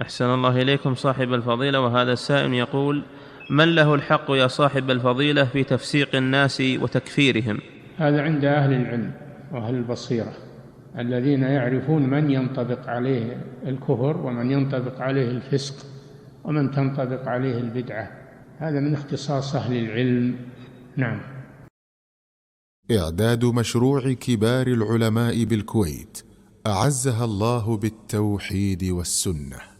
أحسن الله إليكم صاحب الفضيلة. وهذا السائل يقول: من له الحق يا صاحب الفضيلة في تفسيق الناس وتكفيرهم؟ هذا عند أهل العلم وأهل البصيرة الذين يعرفون من ينطبق عليه الكفر ومن ينطبق عليه الفسق ومن تنطبق عليه البدعة. هذا من اختصاص أهل العلم. نعم. إعداد مشروع كبار العلماء بالكويت أعزها الله بالتوحيد والسنة.